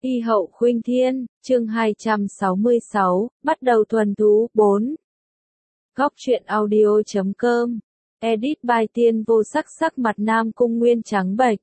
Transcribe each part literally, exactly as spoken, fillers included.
Y hậu khuynh thiên, chương hai trăm sáu mươi sáu, bắt đầu thuần thú, bốn. Góc truyện audio chấm com, edit by tiên vô sắc sắc mặt Nam Cung Nguyên trắng bệch.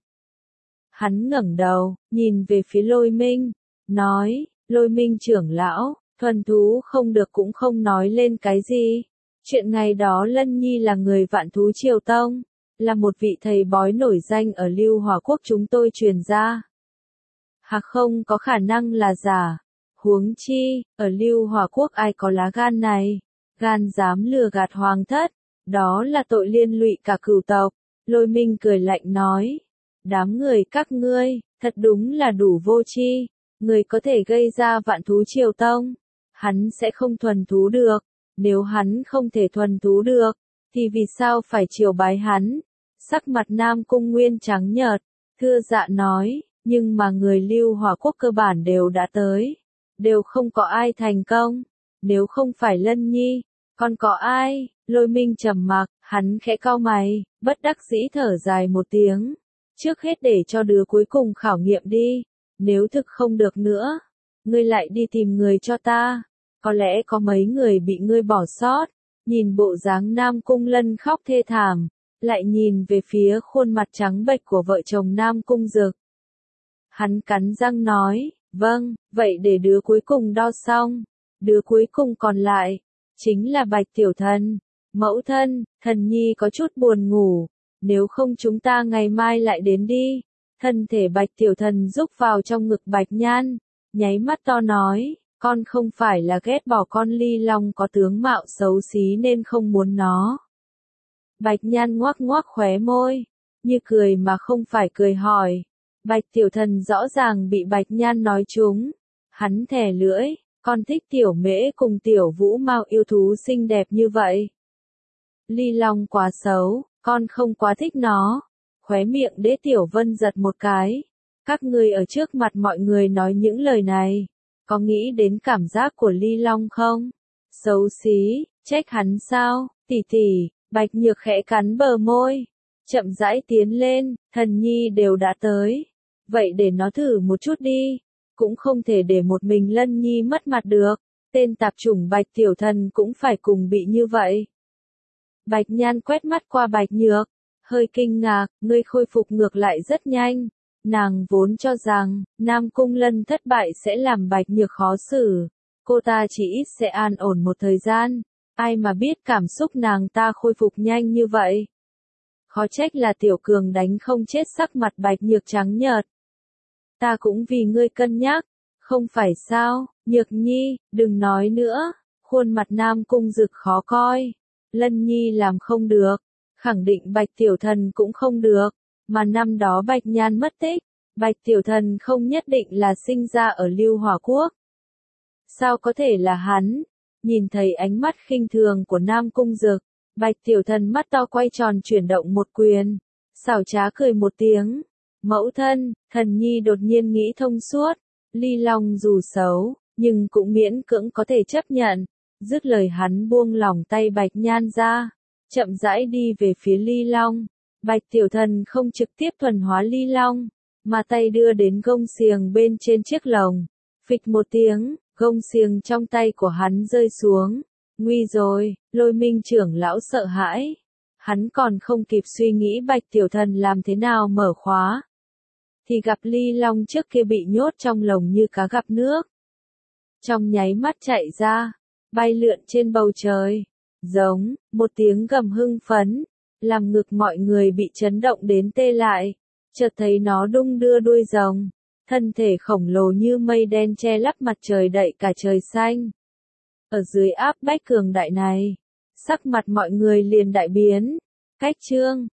Hắn ngẩng đầu, nhìn về phía Lôi Minh, nói, Lôi Minh trưởng lão, thuần thú không được cũng không nói lên cái gì. Chuyện ngày đó Lân Nhi là người Vạn Thú Triều Tông, là một vị thầy bói nổi danh ở Lưu Hòa Quốc chúng tôi truyền ra. Hạc không có khả năng là giả. Huống chi, ở Lưu Hòa Quốc ai có lá gan này, gan dám lừa gạt hoàng thất, đó là tội liên lụy cả cửu tộc. Lôi Minh cười lạnh nói, đám người các ngươi, thật đúng là đủ vô tri, người có thể gây ra Vạn Thú Triều Tông, hắn sẽ không thuần thú được, nếu hắn không thể thuần thú được, thì vì sao phải triều bái hắn? Sắc mặt Nam Cung Nguyên trắng nhợt, thưa dạ nói, nhưng mà người Lưu Hòa Quốc cơ bản đều đã tới, đều không có ai thành công, nếu không phải Lân Nhi, còn có ai? Lôi Minh trầm mặc, hắn khẽ cau mày, bất đắc dĩ thở dài một tiếng, trước hết để cho đứa cuối cùng khảo nghiệm đi, nếu thực không được nữa, ngươi lại đi tìm người cho ta, có lẽ có mấy người bị ngươi bỏ sót. Nhìn bộ dáng Nam Cung Lân khóc thê thảm, lại nhìn về phía khuôn mặt trắng bệch của vợ chồng Nam Cung Dực. Hắn cắn răng nói, vâng, vậy để đứa cuối cùng đo xong, đứa cuối cùng còn lại, chính là Bạch Tiểu Thần. Mẫu thân, Thần Nhi có chút buồn ngủ, nếu không chúng ta ngày mai lại đến đi. Thân thể Bạch Tiểu Thần rúc vào trong ngực Bạch Nhan, nháy mắt to nói, con không phải là ghét bỏ con Ly Long có tướng mạo xấu xí nên không muốn nó. Bạch Nhan ngoác ngoác khóe môi, như cười mà không phải cười hỏi. Bạch Tiểu Thần rõ ràng bị Bạch Nhan nói trúng, hắn thè lưỡi, con thích Tiểu Mễ cùng Tiểu Vũ Mao yêu thú xinh đẹp như vậy. Ly Long quá xấu, con không quá thích nó. Khóe miệng Đế Tiểu Vân giật một cái. Các ngươi ở trước mặt mọi người nói những lời này, có nghĩ đến cảm giác của Ly Long không? Xấu xí, trách hắn sao? Tỷ tỷ, Bạch Nhược khẽ cắn bờ môi, chậm rãi tiến lên, Thần Nhi đều đã tới. Vậy để nó thử một chút đi, cũng không thể để một mình Lân Nhi mất mặt được, tên tạp chủng Bạch Tiểu Thần cũng phải cùng bị như vậy. Bạch Nhan quét mắt qua Bạch Nhược, hơi kinh ngạc, ngươi khôi phục ngược lại rất nhanh. Nàng vốn cho rằng, Nam Cung Lân thất bại sẽ làm Bạch Nhược khó xử, cô ta chỉ ít sẽ an ổn một thời gian, ai mà biết cảm xúc nàng ta khôi phục nhanh như vậy. Khó trách là Tiểu Cường đánh không chết, sắc mặt Bạch Nhược trắng nhợt. Ta cũng vì ngươi cân nhắc, không phải sao? Nhược Nhi, đừng nói nữa. Khuôn mặt Nam Cung Dực khó coi. Lân Nhi làm không được, khẳng định Bạch Tiểu Thần cũng không được, mà năm đó Bạch Nhan mất tích, Bạch Tiểu Thần không nhất định là sinh ra ở Lưu Hòa Quốc. Sao có thể là hắn? Nhìn thấy ánh mắt khinh thường của Nam Cung Dực, Bạch Tiểu Thần mắt to quay tròn chuyển động một quyền, xảo trá cười một tiếng. Mẫu thân, Thần Nhi đột nhiên nghĩ thông suốt, Ly Long dù xấu, nhưng cũng miễn cưỡng có thể chấp nhận. Dứt lời hắn buông lỏng tay Bạch Nhan ra, chậm rãi đi về phía Ly Long. Bạch Tiểu Thần không trực tiếp thuần hóa Ly Long, mà tay đưa đến gông xiềng bên trên chiếc lồng. Phịch một tiếng, gông xiềng trong tay của hắn rơi xuống. Nguy rồi, Lôi Minh trưởng lão sợ hãi. Hắn còn không kịp suy nghĩ Bạch Tiểu Thần làm thế nào mở khóa, thì gặp Ly Long trước kia bị nhốt trong lồng như cá gặp nước. Trong nháy mắt chạy ra, bay lượn trên bầu trời, giống, một tiếng gầm hưng phấn, làm ngực mọi người bị chấn động đến tê lại, chợt thấy nó đung đưa đuôi rồng, thân thể khổng lồ như mây đen che lấp mặt trời đậy cả trời xanh. Ở dưới áp bách cường đại này, sắc mặt mọi người liền đại biến, cách chương,